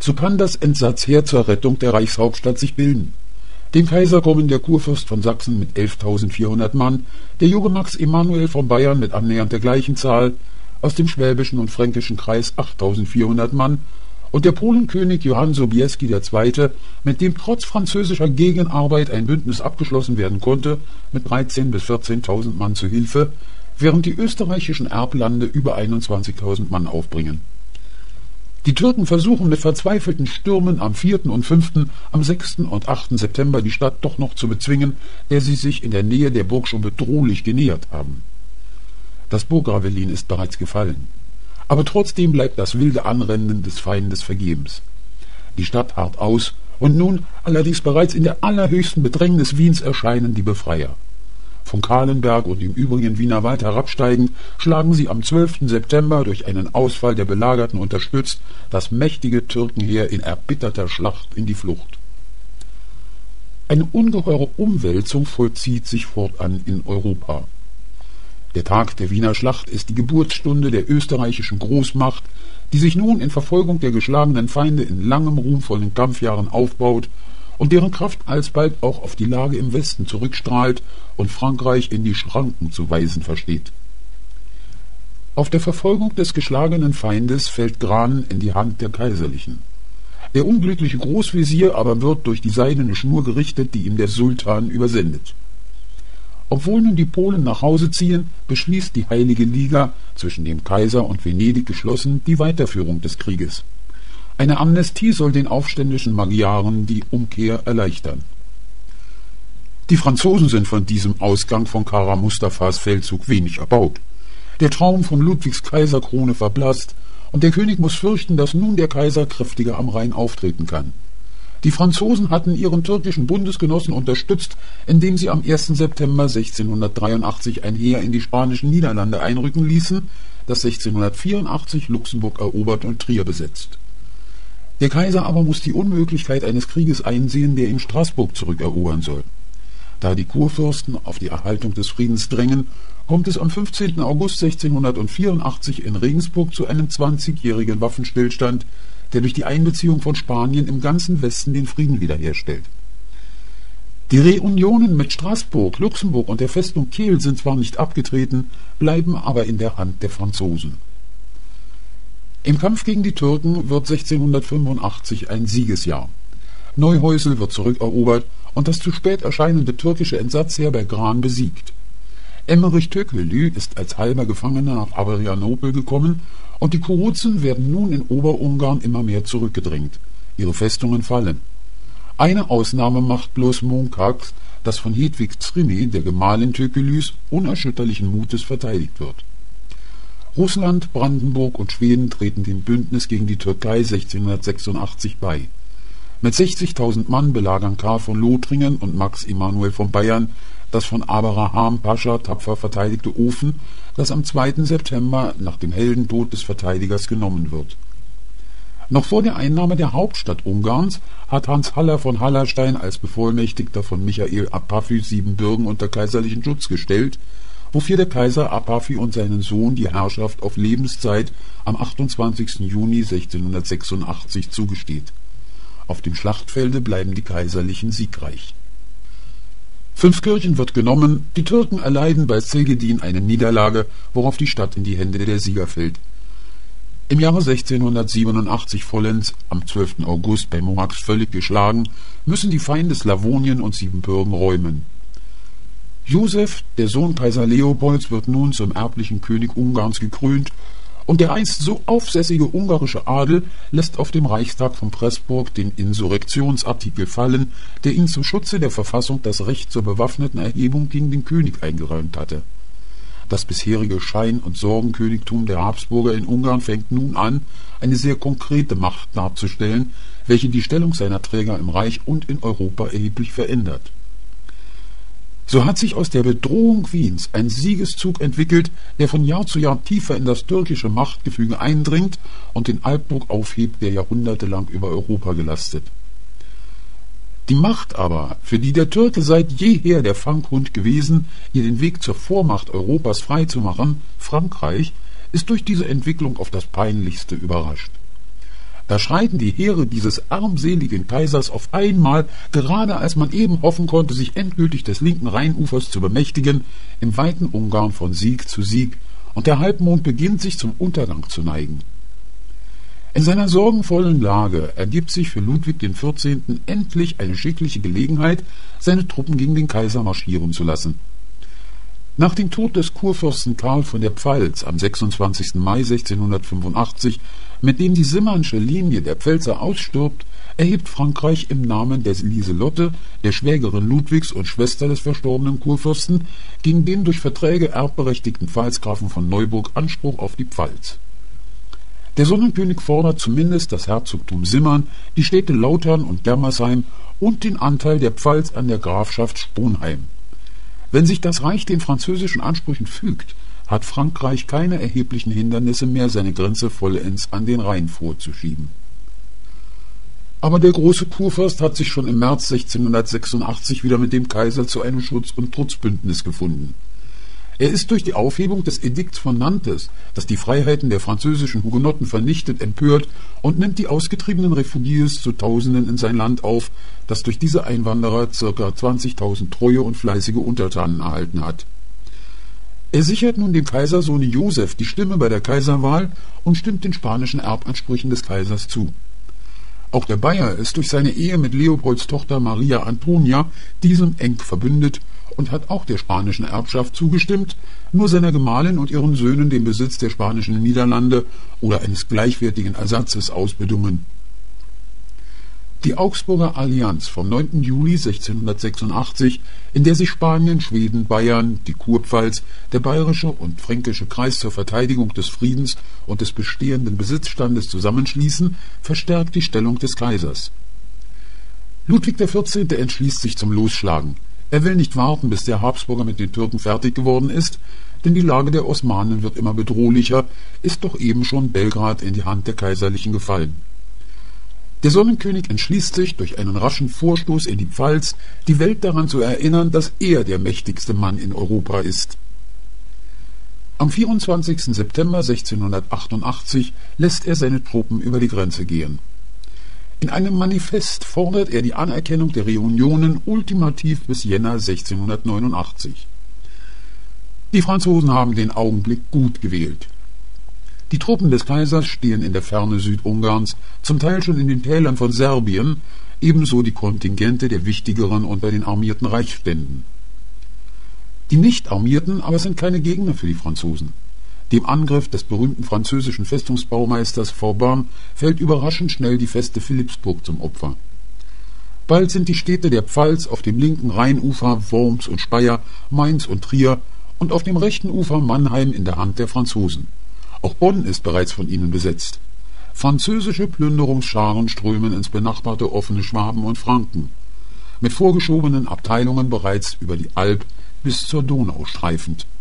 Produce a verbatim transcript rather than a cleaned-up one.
So kann das Entsatzheer zur Rettung der Reichshauptstadt sich bilden. Dem Kaiser kommen der Kurfürst von Sachsen mit elftausendvierhundert Mann, der junge Max Emanuel von Bayern mit annähernd der gleichen Zahl, aus dem schwäbischen und fränkischen Kreis achttausendvierhundert Mann und der Polenkönig Johann Sobieski der Zweite., mit dem trotz französischer Gegenarbeit ein Bündnis abgeschlossen werden konnte, mit dreizehntausend bis vierzehntausend Mann zu Hilfe, während die österreichischen Erblande über einundzwanzigtausend Mann aufbringen. Die Türken versuchen mit verzweifelten Stürmen am vierten und fünften, am sechsten und achten September die Stadt doch noch zu bezwingen, der sie sich in der Nähe der Burg schon bedrohlich genähert haben. Das Burggravelin ist bereits gefallen. Aber trotzdem bleibt das wilde Anrennen des Feindes vergebens. Die Stadt harrt aus, und nun, allerdings bereits in der allerhöchsten Bedrängnis Wiens, erscheinen die Befreier. Von Kahlenberg und dem übrigen Wienerwald herabsteigend, schlagen sie am zwölften September durch einen Ausfall der Belagerten unterstützt das mächtige Türkenheer in erbitterter Schlacht in die Flucht. Eine ungeheure Umwälzung vollzieht sich fortan in Europa. Der Tag der Wiener Schlacht ist die Geburtsstunde der österreichischen Großmacht, die sich nun in Verfolgung der geschlagenen Feinde in langem ruhmvollen Kampfjahren aufbaut und deren Kraft alsbald auch auf die Lage im Westen zurückstrahlt und Frankreich in die Schranken zu weisen versteht. Auf der Verfolgung des geschlagenen Feindes fällt Gran in die Hand der Kaiserlichen. Der unglückliche Großvezier aber wird durch die seidene Schnur gerichtet, die ihm der Sultan übersendet. Obwohl nun die Polen nach Hause ziehen, beschließt die Heilige Liga, zwischen dem Kaiser und Venedig geschlossen, die Weiterführung des Krieges. Eine Amnestie soll den aufständischen Magyaren die Umkehr erleichtern. Die Franzosen sind von diesem Ausgang von Kara Mustafas Feldzug wenig erbaut. Der Traum von Ludwigs Kaiserkrone verblasst, und der König muss fürchten, dass nun der Kaiser kräftiger am Rhein auftreten kann. Die Franzosen hatten ihren türkischen Bundesgenossen unterstützt, indem sie am ersten September sechzehnhundertdreiundachtzig ein Heer in die spanischen Niederlande einrücken ließen, das sechzehnhundertvierundachtzig Luxemburg erobert und Trier besetzt. Der Kaiser aber muss die Unmöglichkeit eines Krieges einsehen, der ihm Straßburg zurückerobern soll. Da die Kurfürsten auf die Erhaltung des Friedens drängen, kommt es am fünfzehnten August sechzehnhundertvierundachtzig in Regensburg zu einem zwanzigjährigen Waffenstillstand, der durch die Einbeziehung von Spanien im ganzen Westen den Frieden wiederherstellt. Die Reunionen mit Straßburg, Luxemburg und der Festung Kehl sind zwar nicht abgetreten, bleiben aber in der Hand der Franzosen. Im Kampf gegen die Türken wird sechzehnhundertfünfundachtzig ein Siegesjahr. Neuhäusel wird zurückerobert und das zu spät erscheinende türkische Entsatzheer bei Gran besiegt. Emmerich Tökelü ist als halber Gefangener nach Adrianopel gekommen und die Kuruzen werden nun in Oberungarn immer mehr zurückgedrängt. Ihre Festungen fallen. Eine Ausnahme macht bloß Monkax, das von Hedwig Zrimi, der Gemahlin Tökelüs, unerschütterlichen Mutes verteidigt wird. Russland, Brandenburg und Schweden treten dem Bündnis gegen die Türkei sechzehnhundertsechsundachtzig bei. Mit sechzigtausend Mann belagern Karl von Lothringen und Max Emanuel von Bayern das von Abraham Pascha tapfer verteidigte Ofen, das am zweiten September nach dem Heldentod des Verteidigers genommen wird. Noch vor der Einnahme der Hauptstadt Ungarns hat Hans Haller von Hallerstein als Bevollmächtigter von Michael Apafy Siebenbürgen unter kaiserlichen Schutz gestellt, wofür der Kaiser Apafy und seinen Sohn die Herrschaft auf Lebenszeit am achtundzwanzigsten Juni sechzehnhundertsechsundachtzig zugesteht. Auf dem Schlachtfelde bleiben die Kaiserlichen siegreich. Fünfkirchen wird genommen, die Türken erleiden bei Szegedin eine Niederlage, worauf die Stadt in die Hände der Sieger fällt. Im Jahre sechzehnhundertsiebenundachtzig vollends, am zwölften August bei Mohacs völlig geschlagen, müssen die Feinde Slawonien und Siebenbürgen räumen. Josef, der Sohn Kaiser Leopolds, wird nun zum erblichen König Ungarns gekrönt, und der einst so aufsässige ungarische Adel lässt auf dem Reichstag von Pressburg den Insurrektionsartikel fallen, der ihm zum Schutze der Verfassung das Recht zur bewaffneten Erhebung gegen den König eingeräumt hatte. Das bisherige Schein- und Sorgenkönigtum der Habsburger in Ungarn fängt nun an, eine sehr konkrete Macht darzustellen, welche die Stellung seiner Träger im Reich und in Europa erheblich verändert. So hat sich aus der Bedrohung Wiens ein Siegeszug entwickelt, der von Jahr zu Jahr tiefer in das türkische Machtgefüge eindringt und den Alpdruck aufhebt, der jahrhundertelang über Europa gelastet. Die Macht aber, für die der Türke seit jeher der Fanghund gewesen, ihr den Weg zur Vormacht Europas freizumachen, Frankreich, ist durch diese Entwicklung auf das Peinlichste überrascht. Da schreiten die Heere dieses armseligen Kaisers auf einmal, gerade als man eben hoffen konnte, sich endgültig des linken Rheinufers zu bemächtigen, im weiten Ungarn von Sieg zu Sieg, und der Halbmond beginnt sich zum Untergang zu neigen. In seiner sorgenvollen Lage ergibt sich für Ludwig den vierzehnten endlich eine schickliche Gelegenheit, seine Truppen gegen den Kaiser marschieren zu lassen. Nach dem Tod des Kurfürsten Karl von der Pfalz am sechsundzwanzigsten Mai sechzehnhundertfünfundachtzig, mit dem die Simmernsche Linie der Pfälzer ausstirbt, erhebt Frankreich im Namen der Lieselotte, der Schwägerin Ludwigs und Schwester des verstorbenen Kurfürsten, gegen den durch Verträge erbberechtigten Pfalzgrafen von Neuburg Anspruch auf die Pfalz. Der Sonnenkönig fordert zumindest das Herzogtum Simmern, die Städte Lautern und Germersheim und den Anteil der Pfalz an der Grafschaft Sponheim. Wenn sich das Reich den französischen Ansprüchen fügt, hat Frankreich keine erheblichen Hindernisse mehr, seine Grenze vollends an den Rhein vorzuschieben. Aber der große Kurfürst hat sich schon im März sechzehnhundertsechsundachtzig wieder mit dem Kaiser zu einem Schutz- und Trutzbündnis gefunden. Er ist durch die Aufhebung des Edikts von Nantes, das die Freiheiten der französischen Hugenotten vernichtet, empört und nimmt die ausgetriebenen Refugiés zu Tausenden in sein Land auf, das durch diese Einwanderer ca. zwanzigtausend treue und fleißige Untertanen erhalten hat. Er sichert nun dem Kaisersohn Joseph die Stimme bei der Kaiserwahl und stimmt den spanischen Erbansprüchen des Kaisers zu. Auch der Bayer ist durch seine Ehe mit Leopolds Tochter Maria Antonia diesem eng verbündet und hat auch der spanischen Erbschaft zugestimmt, nur seiner Gemahlin und ihren Söhnen den Besitz der spanischen Niederlande oder eines gleichwertigen Ersatzes ausbedungen. Die Augsburger Allianz vom neunten Juli sechzehnhundertsechsundachtzig, in der sich Spanien, Schweden, Bayern, die Kurpfalz, der bayerische und fränkische Kreis zur Verteidigung des Friedens und des bestehenden Besitzstandes zusammenschließen, verstärkt die Stellung des Kaisers. Ludwig der vierzehnte entschließt sich zum Losschlagen. Er will nicht warten, bis der Habsburger mit den Türken fertig geworden ist, denn die Lage der Osmanen wird immer bedrohlicher, ist doch eben schon Belgrad in die Hand der Kaiserlichen gefallen. Der Sonnenkönig entschließt sich, durch einen raschen Vorstoß in die Pfalz die Welt daran zu erinnern, dass er der mächtigste Mann in Europa ist. Am vierundzwanzigsten September sechzehnhundertachtundachtzig lässt er seine Truppen über die Grenze gehen. In einem Manifest fordert er die Anerkennung der Reunionen ultimativ bis Jänner sechzehnhundertneunundachtzig. Die Franzosen haben den Augenblick gut gewählt. Die Truppen des Kaisers stehen in der Ferne Südungarns, zum Teil schon in den Tälern von Serbien, ebenso die Kontingente der wichtigeren unter den armierten Reichsständen. Die Nicht-Armierten aber sind keine Gegner für die Franzosen. Dem Angriff des berühmten französischen Festungsbaumeisters Vauban fällt überraschend schnell die feste Philippsburg zum Opfer. Bald sind die Städte der Pfalz auf dem linken Rheinufer Worms und Speyer, Mainz und Trier und auf dem rechten Ufer Mannheim in der Hand der Franzosen. Auch Bonn ist bereits von ihnen besetzt. Französische Plünderungsscharen strömen ins benachbarte offene Schwaben und Franken, mit vorgeschobenen Abteilungen bereits über die Alb bis zur Donau streifend.